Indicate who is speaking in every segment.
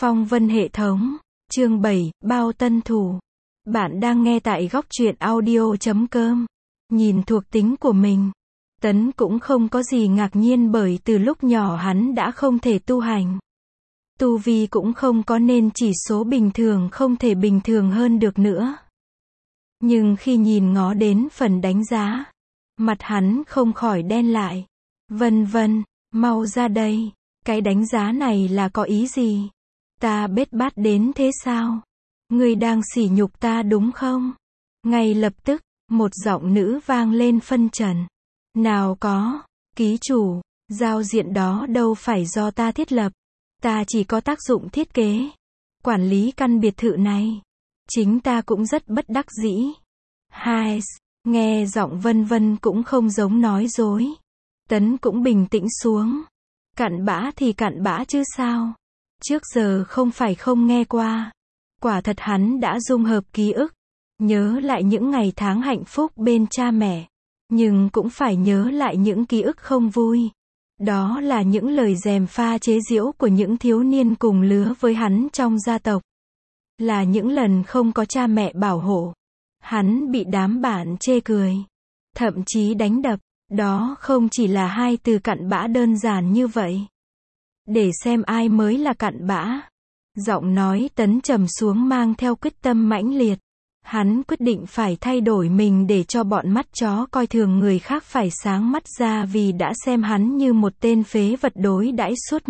Speaker 1: Phong vân hệ thống, chương 7, bao tân thủ. Bạn đang nghe tại góc truyện audio.com. Nhìn thuộc tính của mình, Tấn cũng không có gì ngạc nhiên bởi từ lúc nhỏ hắn đã không thể tu hành. Tu vi cũng không có nên chỉ số bình thường không thể bình thường hơn được nữa. Nhưng khi nhìn ngó đến phần đánh giá, mặt hắn không khỏi đen lại. Vân vân, mau ra đây, cái đánh giá này là có ý gì? Ta bết bát đến thế sao? Ngươi đang sỉ nhục ta đúng không? Ngay lập tức, một giọng nữ vang lên phân trần. Nào có, ký chủ, giao diện đó đâu phải do ta thiết lập. Ta chỉ có tác dụng thiết kế, quản lý căn biệt thự này. Chính ta cũng rất bất đắc dĩ. Hai, nghe giọng vân vân cũng không giống nói dối. Tấn cũng bình tĩnh xuống. Cặn bã thì cặn bã chứ sao? Trước giờ không phải không nghe qua. Quả thật hắn đã dung hợp ký ức. Nhớ lại những ngày tháng hạnh phúc bên cha mẹ. Nhưng cũng phải nhớ lại những ký ức không vui. Đó là những lời gièm pha chế giễu của những thiếu niên cùng lứa với hắn trong gia tộc. Là những lần không có cha mẹ bảo hộ. Hắn bị đám bạn chê cười. Thậm chí đánh đập. Đó không chỉ là hai từ cặn bã đơn giản như vậy. Để xem ai mới là cặn bã. Giọng nói Tấn trầm xuống mang theo quyết tâm mãnh liệt. Hắn quyết định phải thay đổi mình để cho bọn mắt chó coi thường người khác phải sáng mắt ra vì đã xem hắn như một tên phế vật đối đãi suốt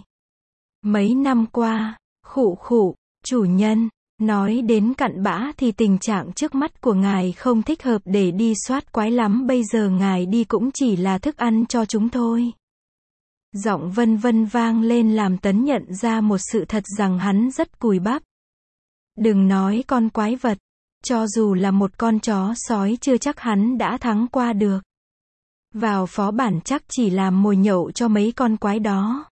Speaker 1: mấy năm qua. Khụ khụ, chủ nhân, nói đến cặn bã thì tình trạng trước mắt của ngài không thích hợp để đi soát quái lắm, bây giờ ngài đi cũng chỉ là thức ăn cho chúng thôi. Giọng vân vân vang lên làm Tấn nhận ra một sự thật rằng hắn rất cùi bắp. Đừng nói con quái vật, cho dù là một con chó sói chưa chắc hắn đã thắng qua được. Vào phó bản chắc chỉ làm mồi nhậu cho mấy con quái đó.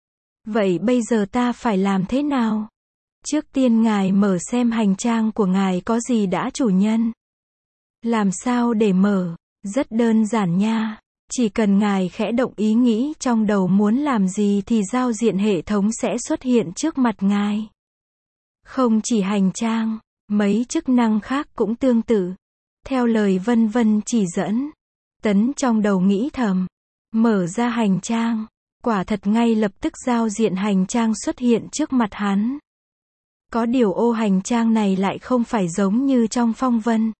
Speaker 1: Vậy bây giờ ta phải làm thế nào? Trước tiên ngài mở xem hành trang của ngài có gì đã, chủ nhân. Làm sao để mở? Rất đơn giản nha. Chỉ cần ngài khẽ động ý nghĩ trong đầu muốn làm gì thì giao diện hệ thống sẽ xuất hiện trước mặt ngài. Không chỉ hành trang, mấy chức năng khác cũng tương tự. Theo lời vân vân chỉ dẫn, Tấn trong đầu nghĩ thầm. Mở ra hành trang. Quả thật ngay lập tức giao diện hành trang xuất hiện trước mặt hắn. Có điều ô hành trang này lại không phải giống như trong phong vân.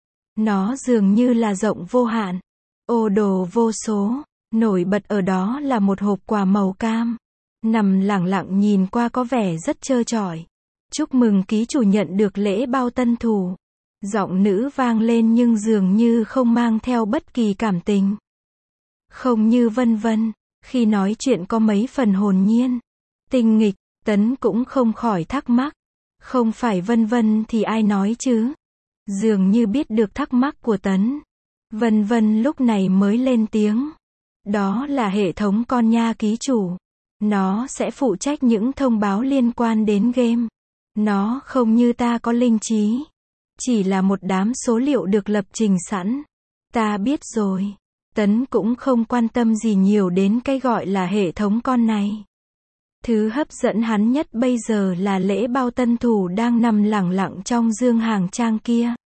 Speaker 1: Nó dường như là rộng vô hạn. Ô đồ vô số. Nổi bật ở đó là một hộp quà màu cam. Nằm lẳng lặng nhìn qua có vẻ rất trơ trọi. Chúc mừng ký chủ nhận được lễ bao tân thủ. Giọng nữ vang lên nhưng dường như không mang theo bất kỳ cảm tình. Không như vân vân, khi nói chuyện có mấy phần hồn nhiên. Tinh nghịch, Tấn cũng không khỏi thắc mắc. Không phải vân vân thì ai nói chứ? Dường như biết được thắc mắc của Tấn. Vân vân lúc này mới lên tiếng. Đó là hệ thống con nha ký chủ. Nó sẽ phụ trách những thông báo liên quan đến game. Nó không như ta có linh trí. Chỉ là một đám số liệu được lập trình sẵn. Ta biết rồi. Tấn cũng không quan tâm gì nhiều đến cái gọi là hệ thống con này. Thứ hấp dẫn hắn nhất bây giờ là lễ bao tân thủ đang nằm lẳng lặng trong dương hàng trang kia.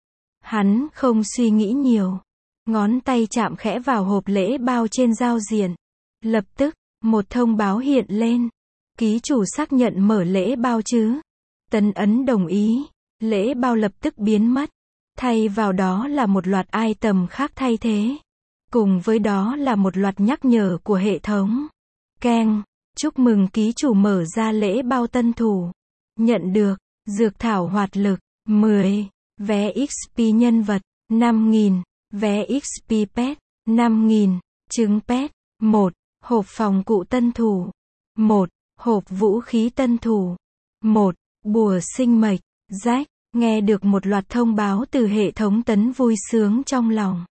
Speaker 1: Hắn không suy nghĩ nhiều. Ngón tay chạm khẽ vào hộp lễ bao trên giao diện. Lập tức, một thông báo hiện lên. Ký chủ xác nhận mở lễ bao chứ? Tấn ấn đồng ý. Lễ bao lập tức biến mất. Thay vào đó là một loạt item khác thay thế. Cùng với đó là một loạt nhắc nhở của hệ thống. Keng. Chúc mừng ký chủ mở ra lễ bao tân thủ. Nhận được, dược thảo hoạt lực, 10, vé XP nhân vật, 5.000, vé XP pet, 5.000, trứng pet, 1, hộp phòng cụ tân thủ, 1, hộp vũ khí tân thủ, 1, bùa sinh mệnh, rách. Nghe được một loạt thông báo từ hệ thống, Tấn vui sướng trong lòng.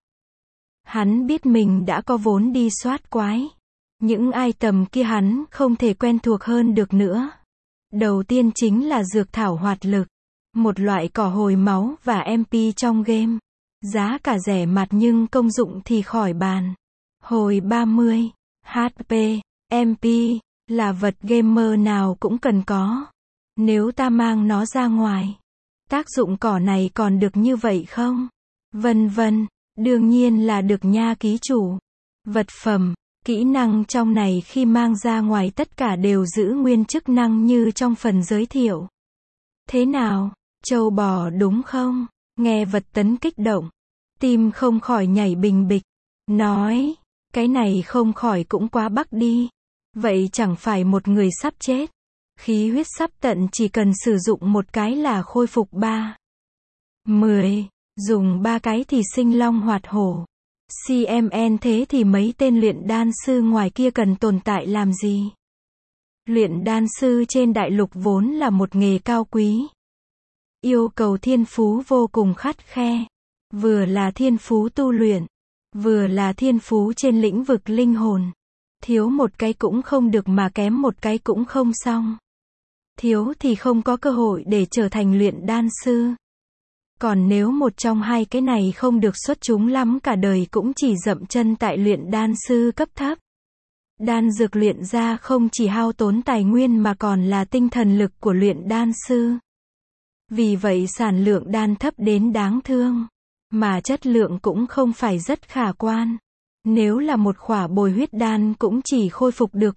Speaker 1: Hắn biết mình đã có vốn đi soát quái. Những item kia hắn không thể quen thuộc hơn được nữa. Đầu tiên chính là dược thảo hoạt lực. Một loại cỏ hồi máu và MP trong game. Giá cả rẻ mạt nhưng công dụng thì khỏi bàn. Hồi 30, HP, MP, Là vật gamer nào cũng cần có. Nếu ta mang nó ra ngoài, tác dụng cỏ này còn được như vậy không? Vân vân, đương nhiên là được nha ký chủ. Vật phẩm, kỹ năng trong này khi mang ra ngoài tất cả đều giữ nguyên chức năng như trong phần giới thiệu. Thế nào, trâu bò đúng không? Nghe vật tấn kích động, tim không khỏi nhảy bình bịch. Nói, cái này không khỏi cũng quá bắc đi. Vậy chẳng phải một người sắp chết. Khí huyết sắp tận chỉ cần sử dụng một cái là khôi phục 3. 10. Dùng 3 cái thì sinh long hoạt hổ. CMN thế thì mấy tên luyện đan sư ngoài kia cần tồn tại làm gì? Luyện đan sư trên đại lục vốn là một nghề cao quý. Yêu cầu thiên phú vô cùng khắt khe. Vừa là thiên phú tu luyện, vừa là thiên phú trên lĩnh vực linh hồn. Thiếu một cái cũng không được mà kém một cái cũng không xong. Thiếu thì không có cơ hội để trở thành luyện đan sư. Còn nếu một trong hai cái này không được xuất chúng lắm cả đời cũng chỉ dậm chân tại luyện đan sư cấp thấp. Đan dược luyện ra không chỉ hao tốn tài nguyên mà còn là tinh thần lực của luyện đan sư. Vì vậy sản lượng đan thấp đến đáng thương. Mà chất lượng cũng không phải rất khả quan. Nếu là một khỏa bồi huyết đan cũng chỉ khôi phục được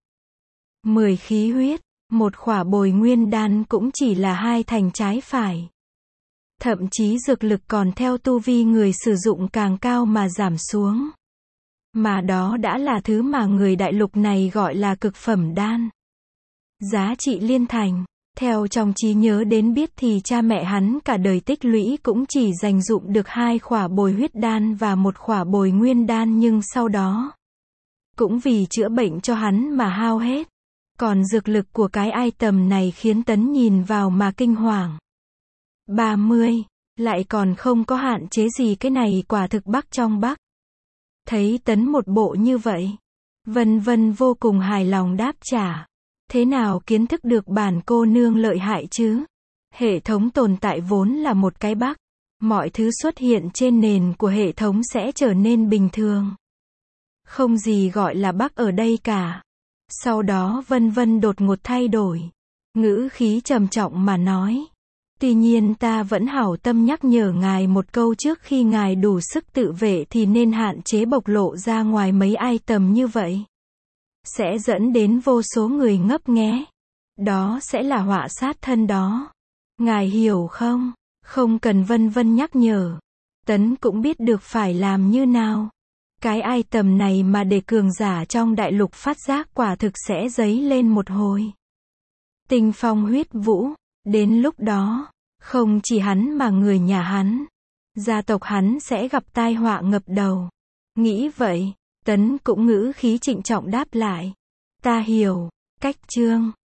Speaker 1: 10 khí huyết. Một khỏa bồi nguyên đan cũng chỉ là 2 thành trái phải. Thậm chí dược lực còn theo tu vi người sử dụng càng cao mà giảm xuống. Mà đó đã là thứ mà người đại lục này gọi là cực phẩm đan. Giá trị liên thành. Theo trong trí nhớ đến biết thì cha mẹ hắn cả đời tích lũy cũng chỉ dành dụm được 2 khỏa bồi huyết đan và 1 khỏa bồi nguyên đan, nhưng sau đó cũng vì chữa bệnh cho hắn mà hao hết. Còn dược lực của cái item này khiến Tấn nhìn vào mà kinh hoàng. 30. Lại còn không có hạn chế gì, cái này quả thực bắc trong bắc. Thấy Tấn một bộ như vậy, Vân Vân vô cùng hài lòng đáp trả. Thế nào kiến thức được bản cô nương lợi hại chứ? Hệ thống tồn tại vốn là một cái bug. Mọi thứ xuất hiện trên nền của hệ thống sẽ trở nên bình thường. Không gì gọi là bug ở đây cả. Sau đó Vân Vân đột ngột thay đổi. Ngữ khí trầm trọng mà nói. Tuy nhiên ta vẫn hảo tâm nhắc nhở ngài một câu, trước khi ngài đủ sức tự vệ thì nên hạn chế bộc lộ ra ngoài mấy item như vậy. Sẽ dẫn đến vô số người ngấp nghé. Đó sẽ là họa sát thân đó. Ngài hiểu không? Không cần Vân Vân nhắc nhở. Tấn cũng biết được phải làm như nào. Cái item này mà để cường giả trong đại lục phát giác quả thực sẽ dấy lên một hồi tinh phong huyết vũ. Đến lúc đó, không chỉ hắn mà người nhà hắn, gia tộc hắn sẽ gặp tai họa ngập đầu. Nghĩ vậy, Tấn cũng ngữ khí trịnh trọng đáp lại. Ta hiểu. Cách chương